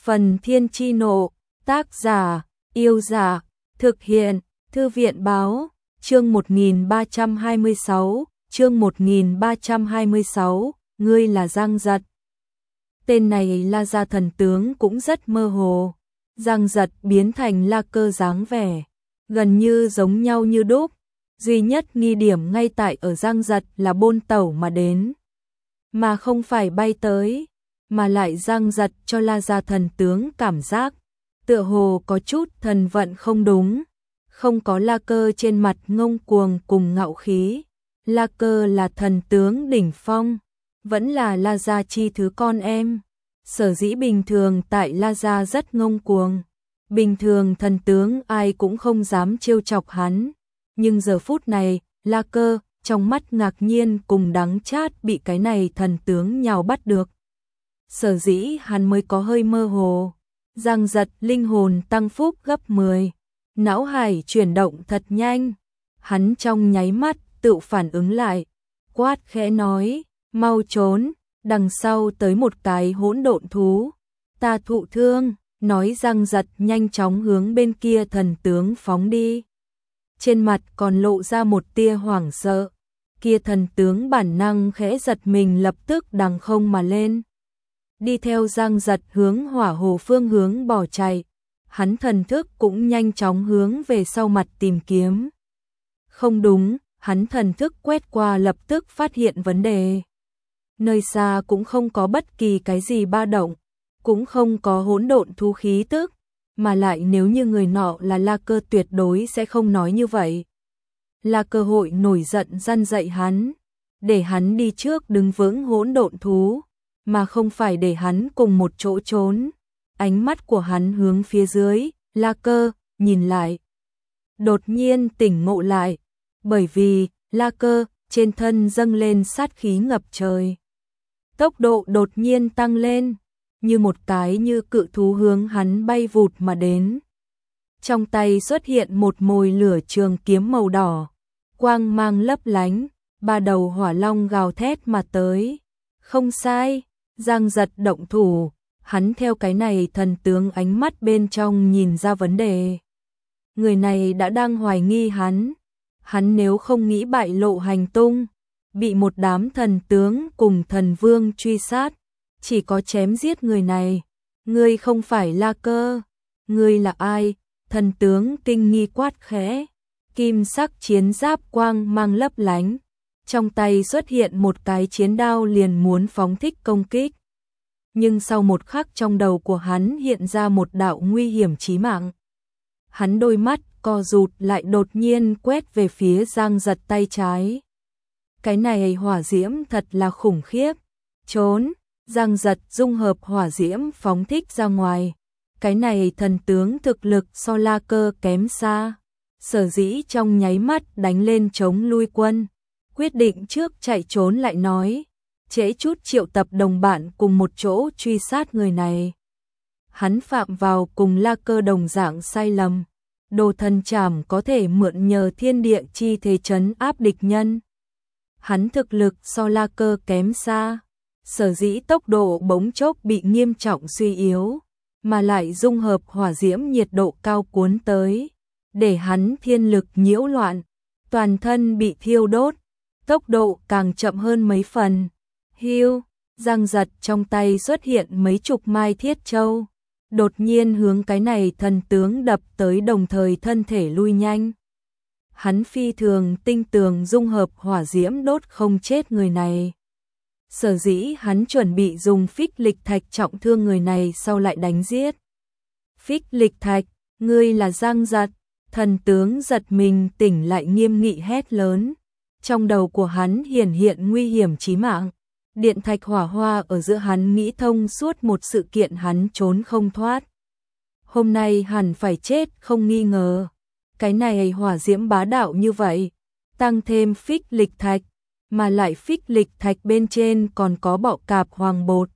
Phần Thiên Chi Nộ, tác giả, Yêu Giả, thực hiện, Thư viện Báo, chương 1326, ngươi là Giang Giật. Tên này La Gia thần tướng cũng rất mơ hồ. Giang Giật biến thành La Cơ dáng vẻ, gần như giống nhau như đúc. Duy nhất nghi điểm ngay tại ở Giang Giật là bôn tẩu mà đến, mà không phải bay tới, mà lại Giang Giật cho La Gia thần tướng cảm giác tựa hồ có chút thần vận không đúng, không có La Cơ trên mặt ngông cuồng cùng ngạo khí. La Cơ là thần tướng đỉnh phong, vẫn là La Gia chi thứ con em, sở dĩ bình thường tại La Gia rất ngông cuồng, bình thường thần tướng ai cũng không dám trêu chọc hắn, nhưng giờ phút này, La Cơ trong mắt ngạc nhiên cùng đắng chát bị cái này thần tướng nhào bắt được. Sở dĩ hắn mới có hơi mơ hồ. Giang Giật linh hồn tăng phúc gấp 10, não hải chuyển động thật nhanh, hắn trong nháy mắt tự phản ứng lại, quát khẽ nói, mau trốn, đằng sau tới một cái hỗn độn thú, ta thụ thương, nói Giang Giật nhanh chóng hướng bên kia thần tướng phóng đi. Trên mặt còn lộ ra một tia hoảng sợ, kia thần tướng bản năng khẽ giật mình lập tức đằng không mà lên. Đi theo Giang Giật hướng hỏa hồ phương hướng bỏ chạy, hắn thần thức cũng nhanh chóng hướng về sau mặt tìm kiếm. Không đúng, hắn thần thức quét qua lập tức phát hiện vấn đề. Nơi xa cũng không có bất kỳ cái gì ba động, cũng không có hỗn độn thú khí tức, mà lại nếu như người nọ là La Cơ tuyệt đối sẽ không nói như vậy. La Cơ hội nổi giận răn dạy hắn, để hắn đi trước đứng vững hỗn độn thú, mà không phải để hắn cùng một chỗ trốn. Ánh mắt của hắn hướng phía dưới, La Cơ nhìn lại, đột nhiên tỉnh ngộ lại, bởi vì La Cơ trên thân dâng lên sát khí ngập trời, tốc độ đột nhiên tăng lên, như một cái như cự thú hướng hắn bay vụt mà đến. Trong tay xuất hiện một mồi lửa trường kiếm màu đỏ, quang mang lấp lánh, ba đầu hỏa long gào thét mà tới. Không sai, Giang Giật động thủ, hắn theo cái này thần tướng ánh mắt bên trong nhìn ra vấn đề. Người này đã đang hoài nghi hắn nếu không nghĩ bại lộ hành tung, bị một đám thần tướng cùng thần vương truy sát, chỉ có chém giết người này. Ngươi không phải La Cơ, ngươi là ai? Thần tướng kinh nghi quát khẽ, kim sắc chiến giáp quang mang lấp lánh, trong tay xuất hiện một cái chiến đao liền muốn phóng thích công kích. Nhưng sau một khắc trong đầu của hắn hiện ra một đạo nguy hiểm chí mạng. Hắn đôi mắt co rụt lại đột nhiên quét về phía Giang Giật tay trái. Cái này hỏa diễm thật là khủng khiếp. Trốn, Giang Giật dung hợp hỏa diễm phóng thích ra ngoài. Cái này thần tướng thực lực so La Cơ kém xa, sở dĩ trong nháy mắt đánh lên chống lui quân, quyết định trước chạy trốn lại nói, trễ chút triệu tập đồng bạn cùng một chỗ truy sát người này. Hắn phạm vào cùng La Cơ đồng dạng sai lầm, đồ thần trảm có thể mượn nhờ thiên địa chi thế trấn áp địch nhân. Hắn thực lực so La Cơ kém xa, sở dĩ tốc độ bỗng chốc bị nghiêm trọng suy yếu, mà lại dung hợp hỏa diễm nhiệt độ cao cuốn tới, để hắn thiên lực nhiễu loạn, toàn thân bị thiêu đốt, tốc độ càng chậm hơn mấy phần. Hiu, Giang Giật trong tay xuất hiện mấy chục mai thiết châu, đột nhiên hướng cái này thần tướng đập tới, đồng thời thân thể lui nhanh. Hắn phi thường tinh tường dung hợp hỏa diễm đốt không chết người này. Sở dĩ hắn chuẩn bị dùng phích lịch thạch trọng thương người này sau lại đánh giết. Phích lịch thạch, ngươi là Giang Giật. Thần tướng giật mình tỉnh lại nghiêm nghị hét lớn. Trong đầu của hắn hiển hiện nguy hiểm chí mạng. Điện thạch hỏa hoa ở giữa hắn nghĩ thông suốt một sự kiện hắn trốn không thoát. Hôm nay hẳn phải chết không nghi ngờ. Cái này hỏa diễm bá đạo như vậy, tăng thêm phích lịch thạch, mà lại phích lịch thạch bên trên còn có bọ cạp hoàng bột.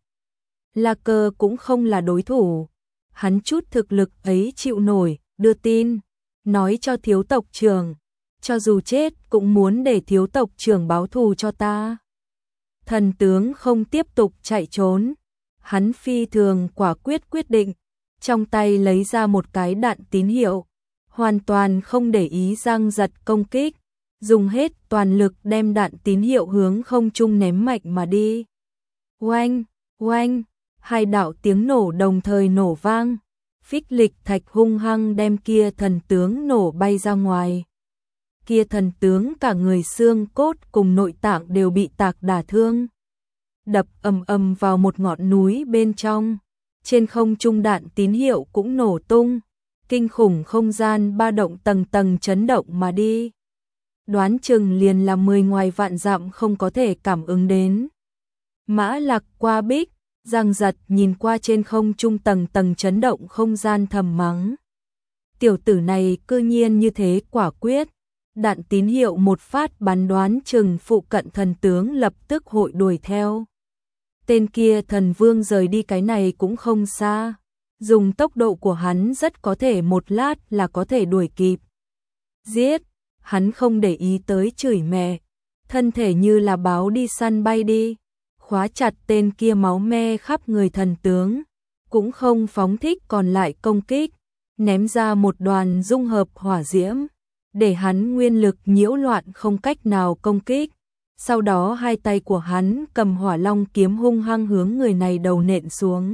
La Cơ cũng không là đối thủ, hắn chút thực lực ấy chịu nổi, đưa tin, nói cho thiếu tộc trưởng, cho dù chết cũng muốn để thiếu tộc trưởng báo thù cho ta. Thần tướng không tiếp tục chạy trốn, Hắn phi thường quả quyết quyết định, trong tay lấy ra một cái đạn tín hiệu, hoàn toàn không để ý Giang Giật công kích, dùng hết toàn lực đem đạn tín hiệu hướng không trung ném mạnh mà đi. Oanh, oanh, hai đạo tiếng nổ đồng thời nổ vang, phích lịch thạch hung hăng đem kia thần tướng nổ bay ra ngoài. Kia thần tướng cả người xương cốt cùng nội tạng đều bị tạc đả thương, đập ầm ầm vào một ngọn núi bên trong. Trên không trung đạn tín hiệu cũng nổ tung, kinh khủng không gian ba động tầng tầng chấn động mà đi. Đoán chừng liền là 10 ngoài vạn dặm không có thể cảm ứng đến. Mã Lạc qua bích, Giang Giật nhìn qua trên không trung tầng tầng chấn động không gian thầm mắng. Tiểu tử này cư nhiên như thế quả quyết, đạn tín hiệu một phát bắn đoán chừng phụ cận thần tướng lập tức hội đuổi theo. Tên kia thần vương rời đi cái này cũng không xa, dùng tốc độ của hắn rất có thể một lát là có thể đuổi kịp. Giết, hắn không để ý tới chửi mẹ, thân thể như là báo đi săn bay đi, khóa chặt tên kia máu me khắp người thần tướng, cũng không phóng thích còn lại công kích, ném ra một đoàn dung hợp hỏa diễm, để hắn nguyên lực nhiễu loạn không cách nào công kích. Sau đó hai tay của hắn cầm hỏa long kiếm hung hăng hướng người này đầu nện xuống.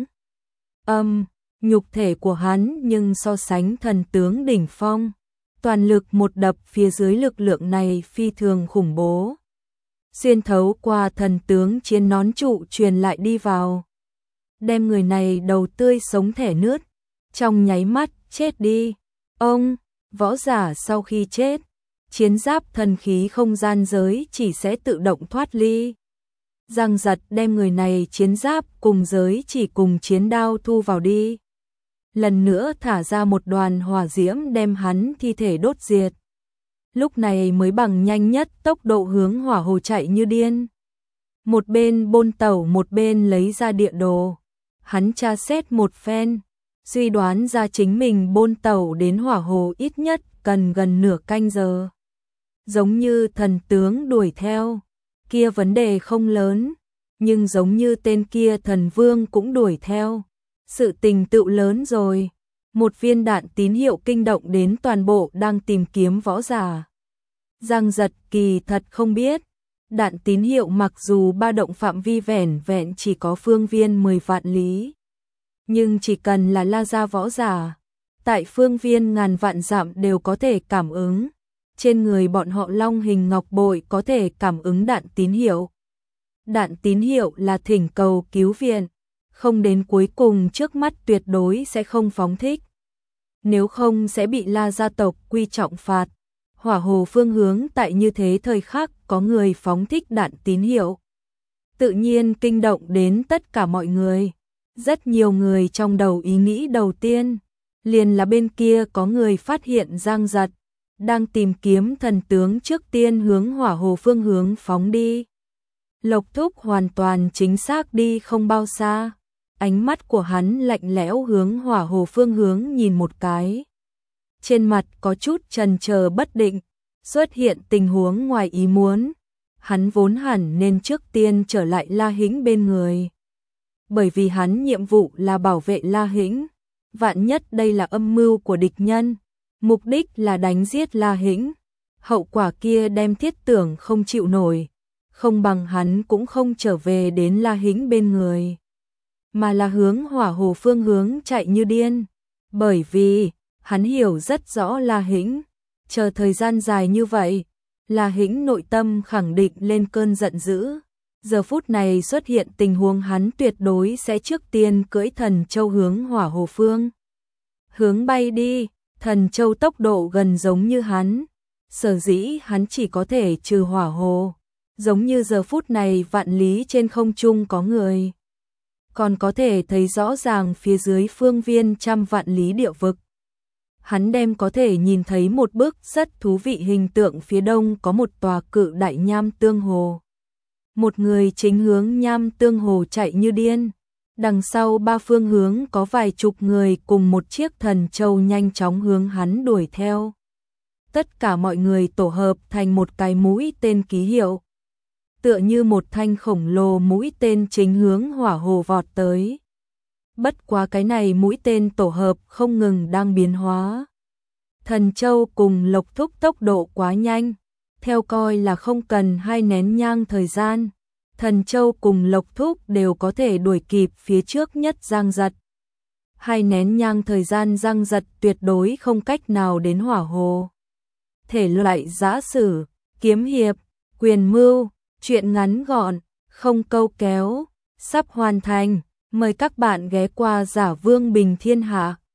Nhục thể của hắn nhưng so sánh thần tướng đỉnh phong, toàn lực một đập phía dưới lực lượng này phi thường khủng bố. Xuyên thấu qua thần tướng chiến nón trụ truyền lại đi vào, đem người này đầu tươi sống thẻ nướt, trong nháy mắt chết đi. Võ giả sau khi chết, chiến giáp thần khí không gian giới chỉ sẽ tự động thoát ly. Giang Giật đem người này chiến giáp cùng giới chỉ cùng chiến đao thu vào đi. Lần nữa thả ra một đoàn hỏa diễm đem hắn thi thể đốt diệt. Lúc này mới bằng nhanh nhất tốc độ hướng hỏa hồ chạy như điên. Một bên bôn tẩu một bên lấy ra địa đồ. Hắn tra xét một phen, suy đoán ra chính mình bôn tẩu đến hỏa hồ ít nhất cần gần nửa canh giờ. Giống như thần tướng đuổi theo, kia vấn đề không lớn, nhưng giống như tên kia thần vương cũng đuổi theo, sự tình tựu lớn rồi. Một viên đạn tín hiệu kinh động đến toàn bộ đang tìm kiếm võ giả. Giang Giật kỳ thật không biết, đạn tín hiệu mặc dù ba động phạm vi vẻn vẹn chỉ có phương viên 10 vạn lý, nhưng chỉ cần là la gia võ giả, tại phương viên ngàn vạn dặm đều có thể cảm ứng. Trên người bọn họ long hình ngọc bội có thể cảm ứng đạn tín hiệu. Đạn tín hiệu là thỉnh cầu cứu viện, không đến cuối cùng trước mắt tuyệt đối sẽ không phóng thích. Nếu không sẽ bị La gia tộc quy trọng phạt. Hỏa hồ phương hướng tại như thế thời khắc có người phóng thích đạn tín hiệu, tự nhiên kinh động đến tất cả mọi người. Rất nhiều người trong đầu ý nghĩ đầu tiên liền là bên kia có người phát hiện Giang Giật đang tìm kiếm thần tướng, trước tiên hướng hỏa hồ phương hướng phóng đi. Lộc Thúc hoàn toàn chính xác đi không bao xa, ánh mắt của hắn lạnh lẽo hướng hỏa hồ phương hướng nhìn một cái. Trên mặt có chút chần chờ bất định, xuất hiện tình huống ngoài ý muốn. Hắn vốn hẳn nên trước tiên trở lại La Hĩnh bên người. Bởi vì hắn nhiệm vụ là bảo vệ La Hĩnh, vạn nhất đây là âm mưu của địch nhân, mục đích là đánh giết La Hĩnh, hậu quả kia đem Thiết Tưởng không chịu nổi, không bằng hắn cũng không trở về đến La Hĩnh bên người, mà là hướng hỏa hồ phương hướng chạy như điên, bởi vì hắn hiểu rất rõ La Hĩnh, chờ thời gian dài như vậy, La Hĩnh nội tâm khẳng định lên cơn giận dữ. Giờ phút này xuất hiện tình huống hắn tuyệt đối sẽ trước tiên cưỡi thần châu hướng hỏa hồ phương hướng bay đi. Thần châu tốc độ gần giống như hắn, sở dĩ hắn chỉ có thể trừ hỏa hồ, giống như giờ phút này vạn lý trên không trung có người, còn có thể thấy rõ ràng phía dưới phương viên trăm vạn lý địa vực. Hắn đem có thể nhìn thấy một bức rất thú vị hình tượng, phía đông có một tòa cự đại nham tương hồ. Một người chính hướng nham tương hồ chạy như điên. Đằng sau ba phương hướng có vài chục người cùng một chiếc thần châu nhanh chóng hướng hắn đuổi theo. Tất cả mọi người tổ hợp thành một cái mũi tên ký hiệu. Tựa như một thanh khổng lồ mũi tên chính hướng hỏa hồ vọt tới. Bất quá cái này mũi tên tổ hợp không ngừng đang biến hóa. Thần Châu cùng Lộc Thúc tốc độ quá nhanh, theo coi là không cần 2 nén nhang thời gian, Thần Châu cùng Lộc Thúc đều có thể đuổi kịp phía trước nhất Giang Giật. 2 nén nhang thời gian Giang Giật tuyệt đối không cách nào đến Hỏa Hồ. Thể loại giã sử, kiếm hiệp, quyền mưu, truyện ngắn gọn, không câu kéo, sắp hoàn thành. Mời các bạn ghé qua Giả Vương Bình Thiên Hạ.